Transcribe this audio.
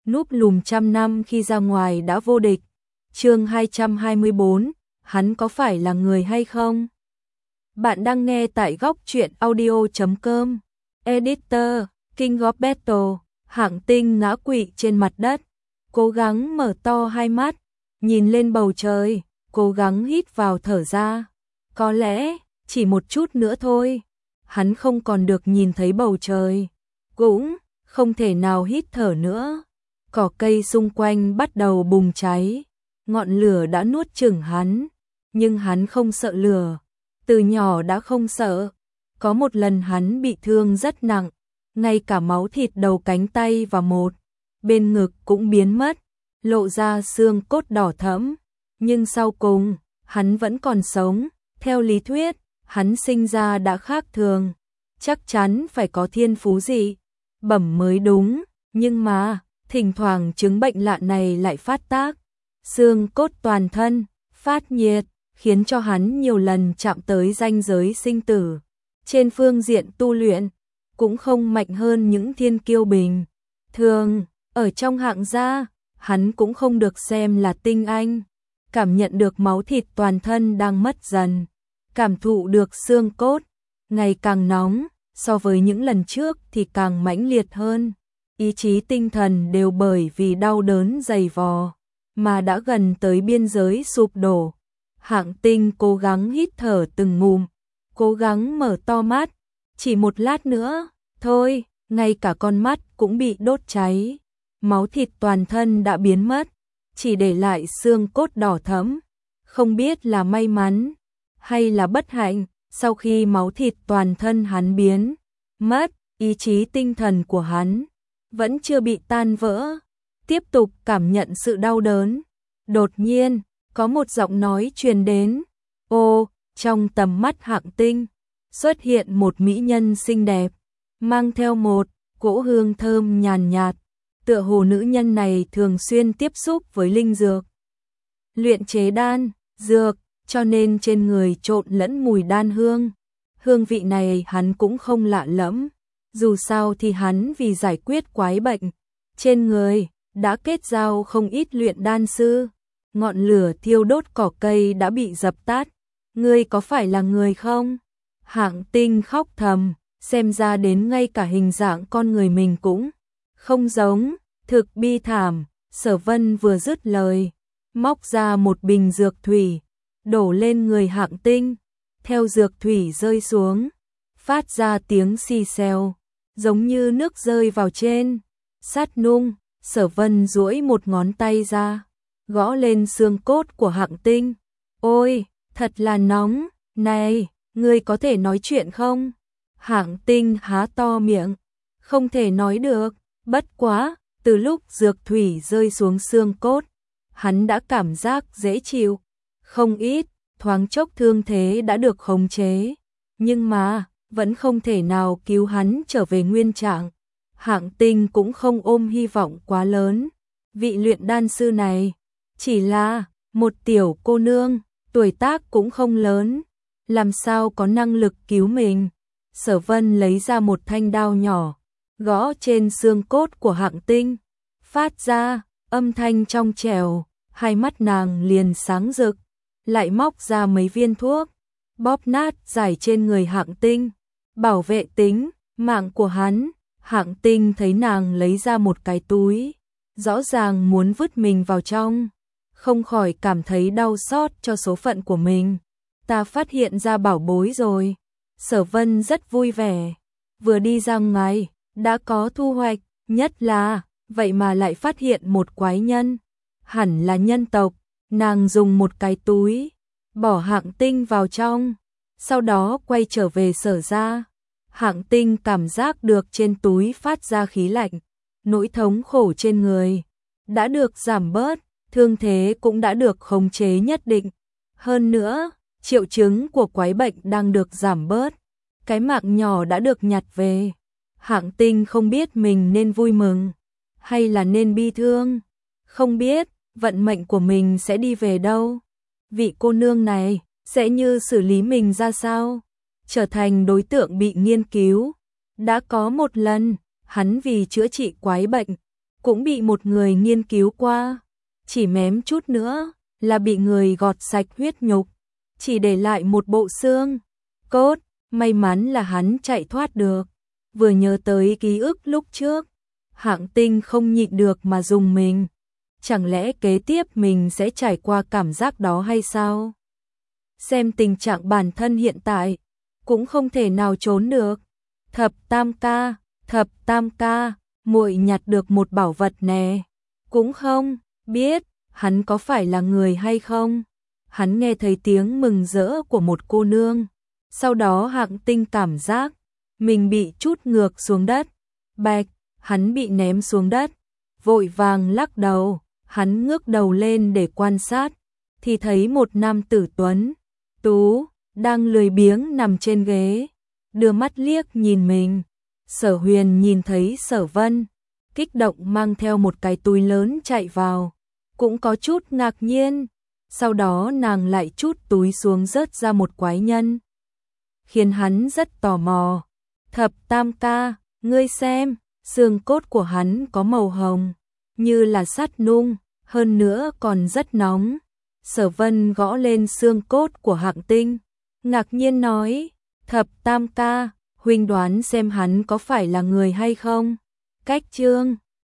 núp lùm trăm năm khi ra ngoài đã vô địch. Chương 224, hắn có phải là người hay không? Bạn đang nghe tại góc truyện audio.com. Editor, King of Battle. Hạng Tinh ngã quỵ trên mặt đất, cố gắng mở to hai mắt, nhìn lên bầu trời, cố gắng hít vào thở ra. Có lẽ, chỉ một chút nữa thôi, hắn không còn được nhìn thấy bầu trời, cũng không thể nào hít thở nữa. Cỏ cây xung quanh bắt đầu bùng cháy, ngọn lửa đã nuốt chửng hắn, nhưng hắn không sợ lửa, từ nhỏ đã không sợ. Có một lần hắn bị thương rất nặng, ngay cả máu thịt đầu cánh tay và một bên ngực cũng biến mất, lộ ra xương cốt đỏ thẫm, nhưng sau cùng, hắn vẫn còn sống. Theo lý thuyết, hắn sinh ra đã khác thường, chắc chắn phải có thiên phú gì bẩm mới đúng, nhưng mà, thỉnh thoảng chứng bệnh lạ này lại phát tác, xương cốt toàn thân phát nhiệt, khiến cho hắn nhiều lần chạm tới ranh giới sinh tử. Trên phương diện tu luyện, cũng không mạnh hơn những thiên kiêu bình thường, ở trong hạng gia, hắn cũng không được xem là tinh anh. Cảm nhận được máu thịt toàn thân đang mất dần, cảm thụ được xương cốt ngày càng nóng, so với những lần trước thì càng mãnh liệt hơn. Ý chí tinh thần đều bởi vì đau đớn dày vò mà đã gần tới biên giới sụp đổ. Hạng Tinh cố gắng hít thở từng ngụm, cố gắng mở to mắt, chỉ một lát nữa thôi, ngay cả con mắt cũng bị đốt cháy, máu thịt toàn thân đã biến mất, chỉ để lại xương cốt đỏ thẫm. Không biết là may mắn hay là bất hạnh, sau khi máu thịt toàn thân hắn biến mất, ý chí tinh thần của hắn vẫn chưa bị tan vỡ, tiếp tục cảm nhận sự đau đớn. Đột nhiên, có một giọng nói truyền đến. Ô, trong tầm mắt Hạng Tinh xuất hiện một mỹ nhân xinh đẹp, mang theo một cỗ hương thơm nhàn nhạt, tựa hồ nữ nhân này thường xuyên tiếp xúc với linh dược, luyện chế đan, dược, cho nên trên người trộn lẫn mùi đan hương. Hương vị này hắn cũng không lạ lẫm, dù sao thì hắn vì giải quyết quái bệnh trên người, đã kết giao không ít luyện đan sư. Ngọn lửa thiêu đốt cỏ cây đã bị dập tắt. Ngươi có phải là người không? Hạng Tinh khóc thầm, xem ra đến ngay cả hình dạng con người mình cũng không giống, thực bi thảm. Sở Vân vừa dứt lời, móc ra một bình dược thủy, đổ lên người Hạng Tinh. Theo dược thủy rơi xuống, phát ra tiếng xì xèo, giống như nước rơi vào trên sắt nung. Sở Vân duỗi một ngón tay ra, gõ lên xương cốt của Hạng Tinh. Ôi, thật là nóng, này, ngươi có thể nói chuyện không? Hạng Tinh há to miệng, không thể nói được, bất quá, từ lúc dược thủy rơi xuống xương cốt, hắn đã cảm giác dễ chịu, không ít, thoáng chốc thương thế đã được khống chế, nhưng mà, vẫn không thể nào cứu hắn trở về nguyên trạng. Hạng Tinh cũng không ôm hy vọng quá lớn, vị luyện đan sư này chỉ là một tiểu cô nương, tuổi tác cũng không lớn, làm sao có năng lực cứu mình. Sở Vân lấy ra một thanh đao nhỏ, gõ trên xương cốt của Hạng Tinh, phát ra âm thanh trong trẻo, hai mắt nàng liền sáng rực, lại móc ra mấy viên thuốc, bóp nát giải trên người Hạng Tinh, bảo vệ tính mạng của hắn. Hạng Tinh thấy nàng lấy ra một cái túi, rõ ràng muốn vứt mình vào trong, không khỏi cảm thấy đau xót cho số phận của mình. Ta phát hiện ra bảo bối rồi. Sở Vân rất vui vẻ, vừa đi ra ngoài, đã có thu hoạch, nhất là, vậy mà lại phát hiện một quái nhân, hẳn là nhân tộc. Nàng dùng một cái túi, bỏ Hạng Tinh vào trong, sau đó quay trở về Sở gia. Hạng Tinh cảm giác được trên túi phát ra khí lạnh, nỗi thống khổ trên người đã được giảm bớt, thương thế cũng đã được khống chế nhất định. Hơn nữa, triệu chứng của quái bệnh đang được giảm bớt, cái mạng nhỏ đã được nhặt về. Hạng Tinh không biết mình nên vui mừng hay là nên bi thương, không biết vận mệnh của mình sẽ đi về đâu, vị cô nương này sẽ như xử lý mình ra sao, trở thành đối tượng bị nghiên cứu. Đã có một lần, hắn vì chữa trị quái bệnh cũng bị một người nghiên cứu qua, chỉ mém chút nữa là bị người gọt sạch huyết nhục, chỉ để lại một bộ xương cốt, may mắn là hắn chạy thoát được. Vừa nhớ tới ký ức lúc trước, Hạng Tinh không nhịn được mà rùng mình. Chẳng lẽ kế tiếp mình sẽ trải qua cảm giác đó hay sao? Xem tình trạng bản thân hiện tại, cũng không thể nào trốn được. Thập Tam ca, muội nhặt được một bảo vật nè. Cũng không biết hắn có phải là người hay không. Hắn nghe thấy tiếng mừng rỡ của một cô nương. Sau đó Hạng Tinh cảm giác mình bị trút ngược xuống đất. Bạch, hắn bị ném xuống đất. Vội vàng lắc đầu, hắn ngước đầu lên để quan sát, thì thấy một nam tử tuấn tú đang lười biếng nằm trên ghế, đưa mắt liếc nhìn mình. Sở Huyền nhìn thấy Sở Vân, kích động mang theo một cái túi lớn chạy vào, cũng có chút ngạc nhiên. Sau đó nàng lại trút túi xuống rớt ra một quái nhân, khiến hắn rất tò mò. Thập Tam ca, ngươi xem, xương cốt của hắn có màu hồng, như là sắt nung, hơn nữa còn rất nóng. Sở Vân gõ lên xương cốt của Hạng Tinh, ngạc nhiên nói, Thập Tam ca, huynh đoán xem hắn có phải là người hay không? Cách chương